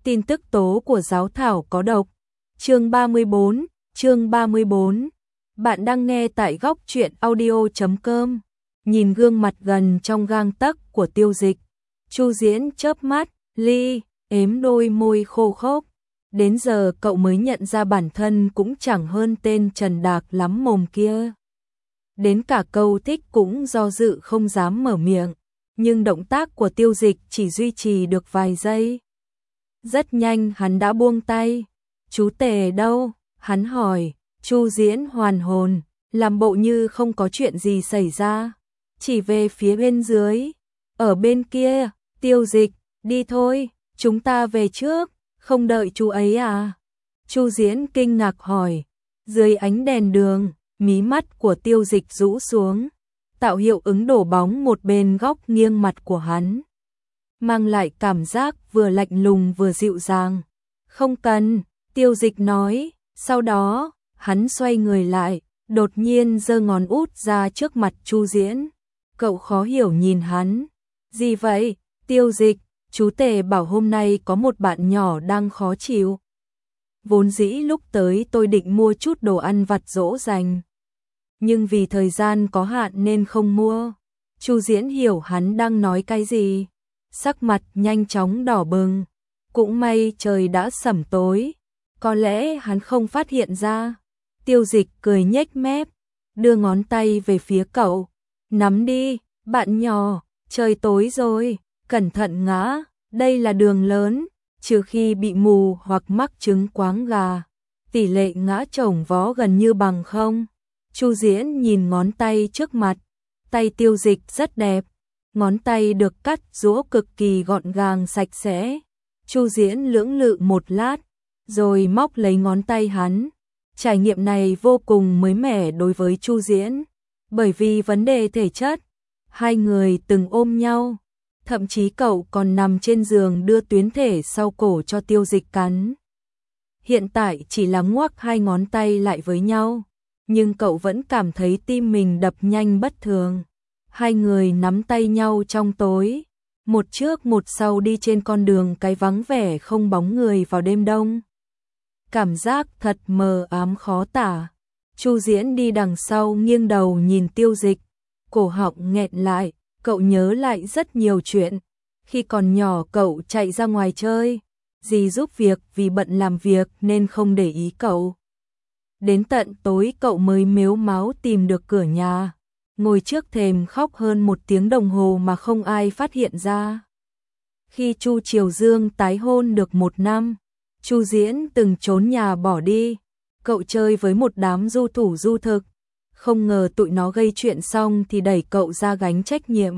Tin tức tố của giáo thảo có độc. Chương 34. Bạn đang nghe tại góc truyện audio.com. Nhìn gương mặt gần trong gang tấc của Tiêu Dịch, Chu Diễn chớp mắt, ếm đôi môi khô khốc. Đến giờ cậu mới nhận ra bản thân cũng chẳng hơn tên Trần Đạc lắm mồm kia. Đến cả câu thích cũng do dự không dám mở miệng, nhưng động tác của Tiêu Dịch chỉ duy trì được vài giây. Rất nhanh hắn đã buông tay. Chú Tề đâu? Hắn hỏi. Chu Diễn hoàn hồn, làm bộ như không có chuyện gì xảy ra, chỉ về phía bên dưới. Ở bên kia. Tiêu Dịch, đi thôi, chúng ta về trước, không đợi chú ấy à? Chu Diễn kinh ngạc hỏi. Dưới ánh đèn đường, mí mắt của Tiêu Dịch rũ xuống, tạo hiệu ứng đổ bóng một bên góc nghiêng mặt của hắn, mang lại cảm giác vừa lạnh lùng vừa dịu dàng. Không cần, Tiêu Dịch nói. Sau đó, hắn xoay người lại, đột nhiên giơ ngón út ra trước mặt Chu Diễn. Cậu khó hiểu nhìn hắn. Gì vậy? Tiêu Dịch, chú Tề bảo hôm nay có một bạn nhỏ đang khó chịu. Vốn dĩ lúc tới tôi định mua chút đồ ăn vặt dỗ dành, nhưng vì thời gian có hạn nên không mua. Chu Diễn hiểu hắn đang nói cái gì, sắc mặt nhanh chóng đỏ bừng. Cũng may trời đã sẩm tối, có lẽ hắn không phát hiện ra. Tiêu Dịch cười nhếch mép, đưa ngón tay về phía cậu. Nắm đi, bạn nhỏ, trời tối rồi, cẩn thận ngã, đây là đường lớn, trừ khi bị mù hoặc mắc chứng quáng gà, tỷ lệ ngã chồng vó gần như bằng không. Chu Diễn nhìn ngón tay trước mặt, tay Tiêu Dịch rất đẹp, ngón tay được cắt rũa cực kỳ gọn gàng sạch sẽ. Chu Diễn lưỡng lự một lát, rồi móc lấy ngón tay hắn. Trải nghiệm này vô cùng mới mẻ đối với Chu Diễn, bởi vì vấn đề thể chất, hai người từng ôm nhau, thậm chí cậu còn nằm trên giường đưa tuyến thể sau cổ cho Tiêu Dịch cắn. Hiện tại chỉ là ngoắc hai ngón tay lại với nhau, nhưng cậu vẫn cảm thấy tim mình đập nhanh bất thường. Hai người nắm tay nhau trong tối, một trước một sau đi trên con đường cái vắng vẻ không bóng người vào đêm đông. Cảm giác thật mờ ám khó tả. Chu Diễn đi đằng sau nghiêng đầu nhìn Tiêu Dịch, cổ họng nghẹn lại. Cậu nhớ lại rất nhiều chuyện. Khi còn nhỏ cậu chạy ra ngoài chơi, dì giúp việc vì bận làm việc nên không để ý cậu. Đến tận tối cậu mới mếu máo tìm được cửa nhà, ngồi trước thềm khóc hơn 1 tiếng đồng hồ mà không ai phát hiện ra. Khi Chu Triều Dương tái hôn được 1 năm, Chu Diễn từng trốn nhà bỏ đi. Cậu chơi với một đám du thủ du thực, không ngờ tụi nó gây chuyện xong thì đẩy cậu ra gánh trách nhiệm.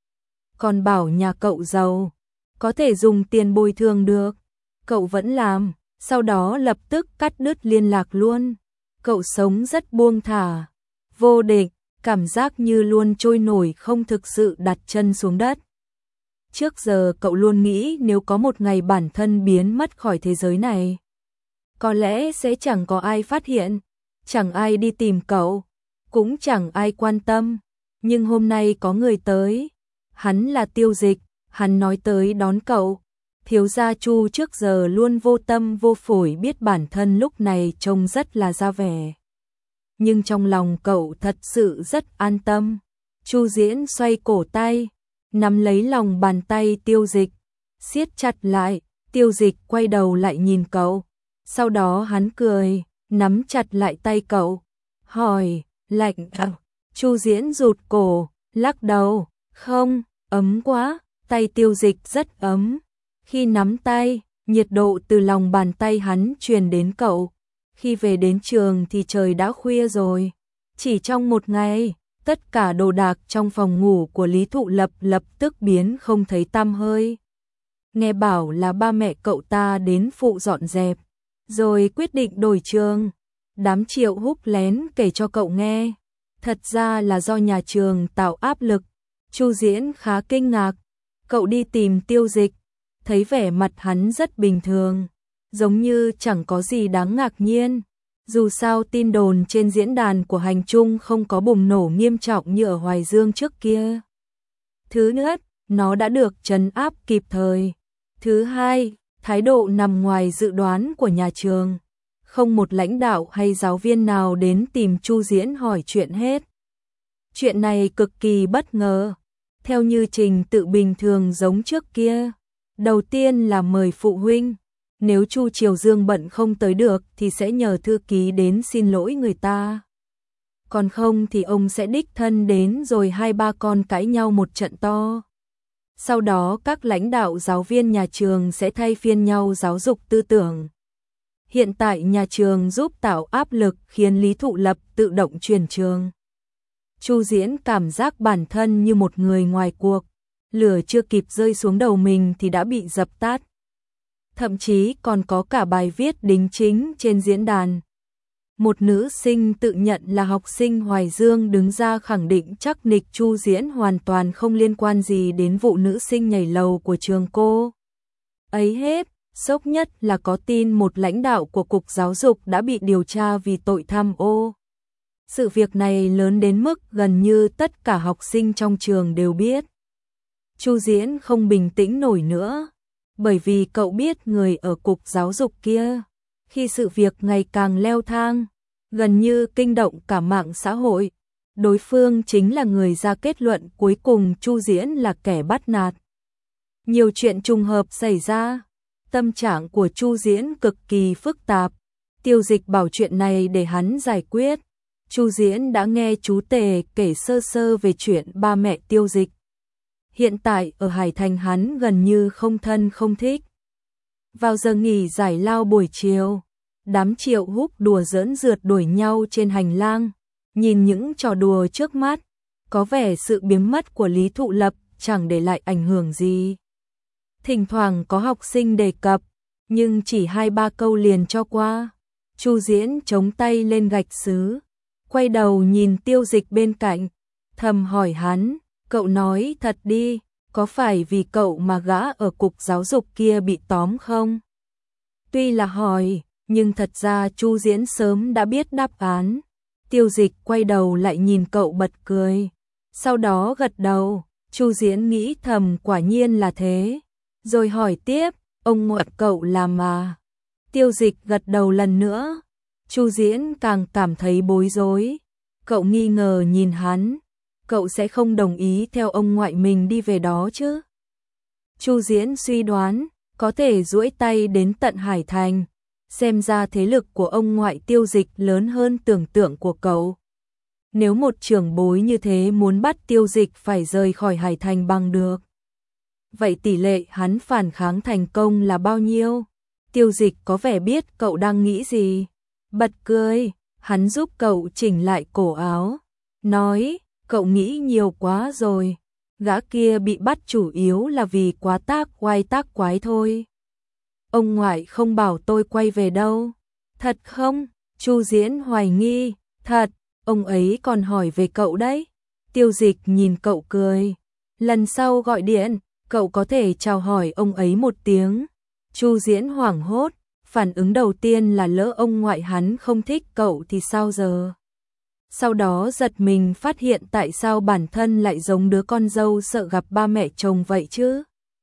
Còn bảo nhà cậu giàu, có thể dùng tiền bồi thường được. Cậu vẫn làm, sau đó lập tức cắt đứt liên lạc luôn. Cậu sống rất buông thả, vô địch, cảm giác như luôn trôi nổi không thực sự đặt chân xuống đất. Trước giờ cậu luôn nghĩ nếu có một ngày bản thân biến mất khỏi thế giới này, có lẽ sẽ chẳng có ai phát hiện, chẳng ai đi tìm cậu, cũng chẳng ai quan tâm. Nhưng hôm nay có người tới, hắn là Tiêu Dịch, hắn nói tới đón cậu. Thiếu gia Chu trước giờ luôn vô tâm vô phổi, biết bản thân lúc này trông rất là ra vẻ, nhưng trong lòng cậu thật sự rất an tâm. Chu Diễn xoay cổ tay, nắm lấy lòng bàn tay Tiêu Dịch, siết chặt lại. Tiêu Dịch quay đầu lại nhìn cậu, sau đó hắn cười, nắm chặt lại tay cậu, hỏi, lạnh à? Chu Diễn rụt cổ, lắc đầu, không, ấm quá. Tay Tiêu Dịch rất ấm. Khi nắm tay, nhiệt độ từ lòng bàn tay hắn truyền đến cậu. Khi về đến trường thì trời đã khuya rồi. Chỉ trong 1 ngày, tất cả đồ đạc trong phòng ngủ của Lý Thụ Lập lập tức biến không thấy tăm hơi. Nghe bảo là ba mẹ cậu ta đến phụ dọn dẹp, rồi quyết định đổi trường. Đám Triệu Húc lén kể cho cậu nghe, thật ra là do nhà trường tạo áp lực. Chu Diễn khá kinh ngạc. Cậu đi tìm Tiêu Dịch, thấy vẻ mặt hắn rất bình thường, giống như chẳng có gì đáng ngạc nhiên. Dù sao tin đồn trên diễn đàn của Hành Trung không có bùng nổ nghiêm trọng như ở Hoài Dương trước kia. Thứ nhất, nó đã được trấn áp kịp thời. Thứ hai, thái độ nằm ngoài dự đoán của nhà trường. Không một lãnh đạo hay giáo viên nào đến tìm Chu Diễn hỏi chuyện hết. Chuyện này cực kỳ bất ngờ. Theo như trình tự bình thường giống trước kia, đầu tiên là mời phụ huynh. Nếu Chu Triều Dương bận không tới được thì sẽ nhờ thư ký đến xin lỗi người ta. Còn không thì ông sẽ đích thân đến rồi hai ba con cãi nhau một trận to. Sau đó các lãnh đạo giáo viên nhà trường sẽ thay phiên nhau giáo dục tư tưởng. Hiện tại nhà trường giúp tạo áp lực khiến Lý Thụ Lập tự động chuyển trường. Chu Diễn cảm giác bản thân như một người ngoài cuộc, lửa chưa kịp rơi xuống đầu mình thì đã bị dập tắt. Thậm chí còn có cả bài viết đính chính trên diễn đàn. Một nữ sinh tự nhận là học sinh Hoài Dương đứng ra khẳng định chắc nịch Chu Diễn hoàn toàn không liên quan gì đến vụ nữ sinh nhảy lầu của trường cô ấy hết. Sốc nhất là có tin một lãnh đạo của Cục Giáo dục đã bị điều tra vì tội tham ô. Sự việc này lớn đến mức gần như tất cả học sinh trong trường đều biết. Chu Diễn không bình tĩnh nổi nữa, bởi vì cậu biết người ở Cục Giáo dục kia, khi sự việc ngày càng leo thang, gần như kinh động cả mạng xã hội, đối phương chính là người ra kết luận cuối cùng Chu Diễn là kẻ bắt nạt. Nhiều chuyện trùng hợp xảy ra, tâm trạng của Chu Diễn cực kỳ phức tạp. Tiêu Dịch bảo chuyện này để hắn giải quyết. Chu Diễn đã nghe chú Tề kể sơ sơ về chuyện ba mẹ Tiêu Dịch. Hiện tại ở Hải Thành hắn gần như không thân không thích. Vào giờ nghỉ giải lao buổi chiều, đám Triệu Húc đùa giỡn rượt đuổi nhau trên hành lang, nhìn những trò đùa trước mắt, có vẻ sự biến mất của Lý Thụ Lập chẳng để lại ảnh hưởng gì. Thỉnh thoảng có học sinh đề cập, nhưng chỉ 2-3 câu liền cho qua. Chu Diễn chống tay lên gạch sứ, quay đầu nhìn Tiêu Dịch bên cạnh, thầm hỏi hắn, cậu nói thật đi, có phải vì cậu mà gã ở Cục Giáo dục kia bị tóm không? Tuy là hỏi, nhưng thật ra Chu Diễn sớm đã biết đáp án. Tiêu Dịch quay đầu lại nhìn cậu bật cười, sau đó gật đầu. Chu Diễn nghĩ thầm quả nhiên là thế, rồi hỏi tiếp, ông ngoại cậu làm mà. Tiêu Dịch gật đầu lần nữa. Chu Diễn càng cảm thấy bối rối. Cậu nghi ngờ nhìn hắn, cậu sẽ không đồng ý theo ông ngoại mình đi về đó chứ? Chu Diễn suy đoán, có thể duỗi tay đến tận Hải Thành, xem ra thế lực của ông ngoại Tiêu Dịch lớn hơn tưởng tượng của cậu. Nếu một trưởng bối như thế muốn bắt Tiêu Dịch phải rời khỏi Hải Thành bằng được, vậy tỷ lệ hắn phản kháng thành công là bao nhiêu? Tiêu Dịch có vẻ biết cậu đang nghĩ gì, bật cười, hắn giúp cậu chỉnh lại cổ áo, nói, cậu nghĩ nhiều quá rồi, gã kia bị bắt chủ yếu là vì quá tác oai tác quái thôi. Ông ngoại không bảo tôi quay về đâu. Thật không? Chu Diễn hoài nghi, thật, ông ấy còn hỏi về cậu đấy. Tiêu Dịch nhìn cậu cười, lần sau gọi điện, cậu có thể chào hỏi ông ấy một tiếng. Chu Diễn hoảng hốt, phản ứng đầu tiên là lỡ ông ngoại hắn không thích cậu thì sao giờ? Sau đó giật mình phát hiện tại sao bản thân lại giống đứa con dâu sợ gặp ba mẹ chồng vậy chứ?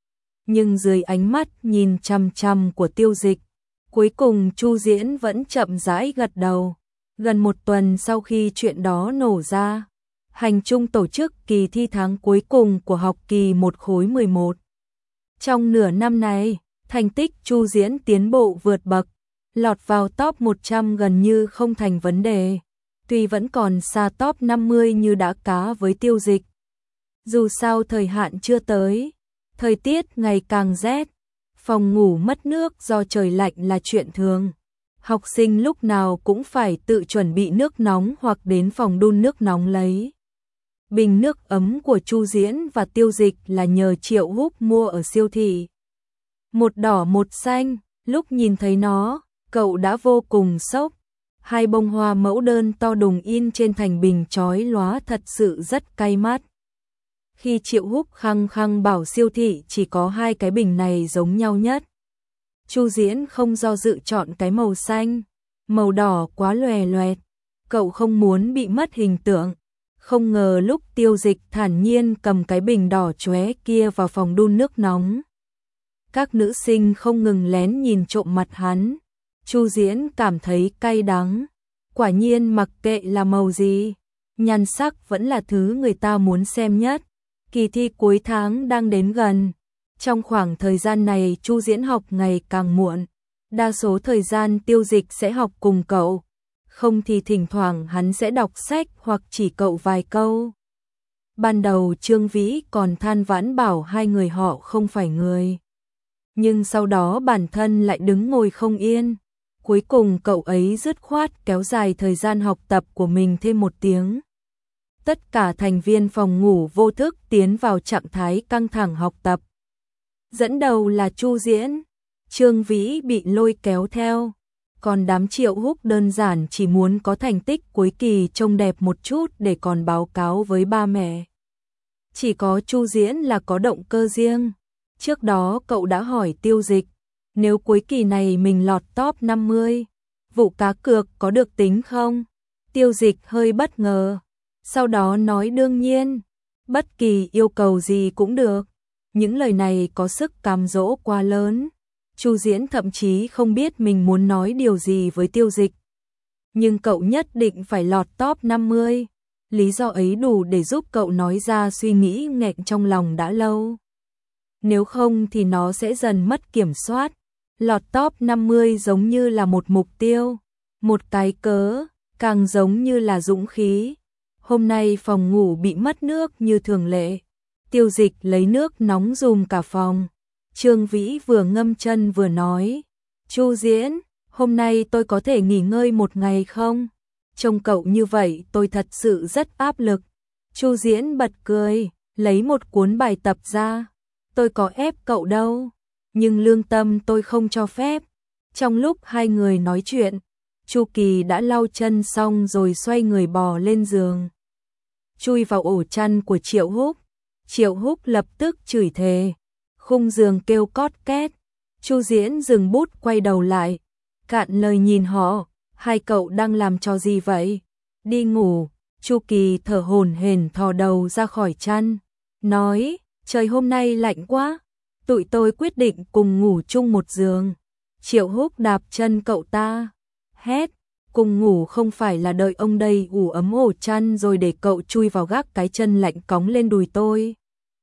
Nhưng dưới ánh mắt nhìn chằm chằm của Tiêu Dịch, cuối cùng Chu Diễn vẫn chậm rãi gật đầu. Gần một tuần sau khi chuyện đó nổ ra, Hành Trung tổ chức kỳ thi tháng cuối cùng của học kỳ 1 khối 11. Trong nửa năm này, thành tích Chu Diễn tiến bộ vượt bậc, lọt vào top 100 gần như không thành vấn đề. Tuy vẫn còn xa top 50 như đã cá với Tiêu Dịch. Dù sao thời hạn chưa tới, thời tiết ngày càng rét, phòng ngủ mất nước do trời lạnh là chuyện thường. Học sinh lúc nào cũng phải tự chuẩn bị nước nóng hoặc đến phòng đun nước nóng lấy. Bình nước ấm của Chu Diễn và Tiêu Dịch là nhờ Triệu Húc mua ở siêu thị. Một đỏ một xanh, lúc nhìn thấy nó, cậu đã vô cùng sốc. Hai bông hoa mẫu đơn to đùng in trên thành bình chói lóa thật sự rất cay mắt. Khi Triệu Húc khăng khăng bảo siêu thị chỉ có hai cái bình này giống nhau nhất, Chu Diễn không do dự chọn cái màu xanh, màu đỏ quá lòe loẹt, cậu không muốn bị mất hình tượng. Không ngờ lúc Tiêu Dịch thản nhiên cầm cái bình đỏ chóe kia vào phòng đun nước nóng, Các nữ sinh không ngừng lén nhìn trộm mặt hắn. Chu Diễn cảm thấy cay đắng. Quả nhiên mặc kệ là màu gì, nhan sắc vẫn là thứ người ta muốn xem nhất. Kỳ thi cuối tháng đang đến gần. Trong khoảng thời gian này Chu Diễn học ngày càng muộn. Đa số thời gian Tiêu Dịch sẽ học cùng cậu. Không thì thỉnh thoảng hắn sẽ đọc sách hoặc chỉ cậu vài câu. Ban đầu Trương Vĩ còn than vãn bảo hai người họ không phải người. Nhưng sau đó bản thân lại đứng ngồi không yên. Cuối cùng cậu ấy dứt khoát kéo dài thời gian học tập của mình thêm 1 tiếng. Tất cả thành viên phòng ngủ vô thức tiến vào trạng thái căng thẳng học tập. Dẫn đầu là Chu Diễn, Trương Vĩ bị lôi kéo theo. Còn đám Triệu Húc đơn giản chỉ muốn có thành tích cuối kỳ trông đẹp một chút để còn báo cáo với ba mẹ. Chỉ có Chu Diễn là có động cơ riêng. Trước đó cậu đã hỏi Tiêu Dịch, nếu cuối kỳ này mình lọt top 50, vụ cá cược có được tính không? Tiêu Dịch hơi bất ngờ, sau đó nói đương nhiên, bất kỳ yêu cầu gì cũng được. Những lời này có sức cám dỗ quá lớn. Chu Diễn thậm chí không biết mình muốn nói điều gì với Tiêu Dịch. Nhưng cậu nhất định phải lọt top 50. Lý do ấy đủ để giúp cậu nói ra suy nghĩ nghẹn trong lòng đã lâu. Nếu không thì nó sẽ dần mất kiểm soát. Lọt top 50 giống như là một mục tiêu, một cái cớ, càng giống như là dũng khí. Hôm nay phòng ngủ bị mất nước như thường lệ. Tiêu Dịch lấy nước nóng dùm cả phòng. Trương Vĩ vừa ngâm chân vừa nói, Chu Diễn, hôm nay tôi có thể nghỉ ngơi 1 ngày không? Trông cậu như vậy tôi thật sự rất áp lực. Chu Diễn bật cười, lấy một cuốn bài tập ra. Tôi có ép cậu đâu, nhưng lương tâm tôi không cho phép. Trong lúc hai người nói chuyện, Chu Kỳ đã lau chân xong rồi xoay người bò lên giường, chui vào ổ chăn của Triệu Húc. Triệu Húc lập tức chửi thề. Khung giường kêu cót két. Chu Diễn dừng bút quay đầu lại, cạn lời nhìn họ, hai cậu đang làm trò gì vậy? Đi ngủ. Chu Kỳ thở hổn hển thò đầu ra khỏi chăn, nói, trời hôm nay lạnh quá, tụi tôi quyết định cùng ngủ chung một giường. Triệu Húc đạp chân cậu ta, hét, cùng ngủ không phải là đợi ông đây ủ ấm ổ chăn rồi để cậu chui vào gác cái chân lạnh cóng lên đùi tôi.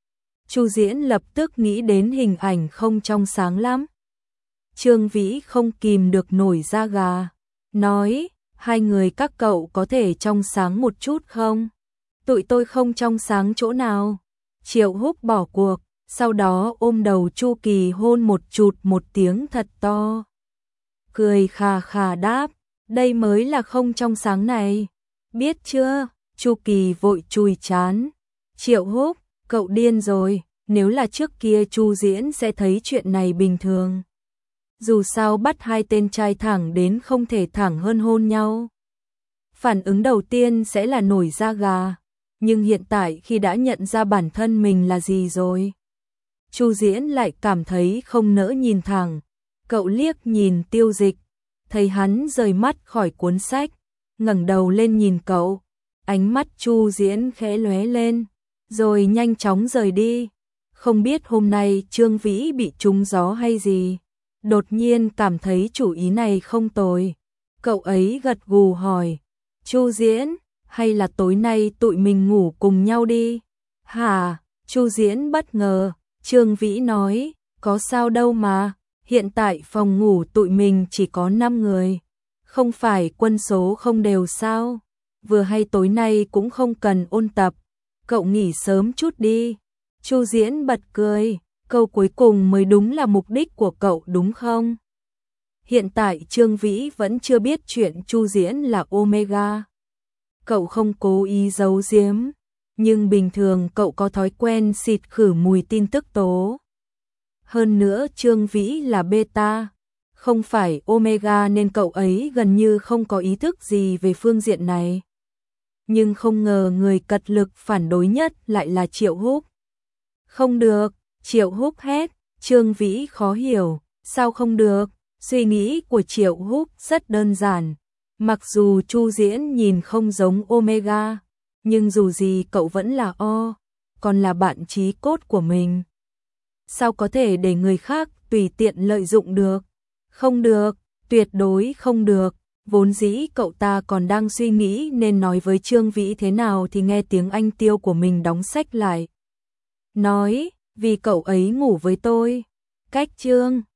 Chu Diễn lập tức nghĩ đến hình ảnh không trong sáng lắm. Trương Vĩ không kìm được nổi da gà, nói, hai người các cậu có thể trong sáng một chút không? Tụi tôi không trong sáng chỗ nào. Triệu Húc bỏ cuộc, sau đó ôm đầu Chu Kỳ hôn một tiếng thật to. Cười khà khà đáp, đây mới là không trong sáng này. Biết chưa? Chu Kỳ vội chùi chán. Triệu Húc, cậu điên rồi, nếu là trước kia Chu Diễn sẽ thấy chuyện này bình thường. Dù sao bắt hai tên trai thẳng đến không thể thẳng hơn hôn nhau. Phản ứng đầu tiên sẽ là nổi da gà, nhưng hiện tại khi đã nhận ra bản thân mình là gì rồi, Chu Diễn lại cảm thấy không nỡ nhìn thẳng. Cậu liếc nhìn Tiêu Dịch, thấy hắn rời mắt khỏi cuốn sách, ngẩng đầu lên nhìn cậu, ánh mắt Chu Diễn khẽ lóe lên, rồi nhanh chóng rời đi. Không biết hôm nay Trương Vĩ bị trúng gió hay gì, đột nhiên cảm thấy chủ ý này không tồi. Cậu ấy gật gù hỏi, Chu Diễn, hay là tối nay tụi mình ngủ cùng nhau đi? Hả? Chu Diễn bất ngờ. Trương Vĩ nói, có sao đâu mà, hiện tại phòng ngủ tụi mình chỉ có 5 người, không phải quân số không đều sao? Vừa hay tối nay cũng không cần ôn tập, cậu nghỉ sớm chút đi. Chu Diễn bật cười, câu cuối cùng mới đúng là mục đích của cậu đúng không? Hiện tại Trương Vĩ vẫn chưa biết chuyện Chu Diễn là Omega. Cậu không cố ý giấu giếm, nhưng bình thường cậu có thói quen xịt khử mùi tin tức tố. Hơn nữa Trương Vĩ là beta, không phải omega nên cậu ấy gần như không có ý thức gì về phương diện này. Nhưng không ngờ người cật lực phản đối nhất lại là Triệu Húc. Không được, Triệu Húc hét. Trương Vĩ khó hiểu, sao không được? Suy nghĩ của Triệu Húc rất đơn giản. Mặc dù Chu Diễn nhìn không giống Omega, nhưng dù gì cậu vẫn là O, còn là bạn chí cốt của mình. Sao có thể để người khác tùy tiện lợi dụng được. Không được, tuyệt đối không được. Vốn dĩ cậu ta còn đang suy nghĩ nên nói với Trương Vĩ thế nào thì nghe tiếng anh Tiêu của mình đóng sách lại. Nói, vì cậu ấy ngủ với tôi. Cách Trương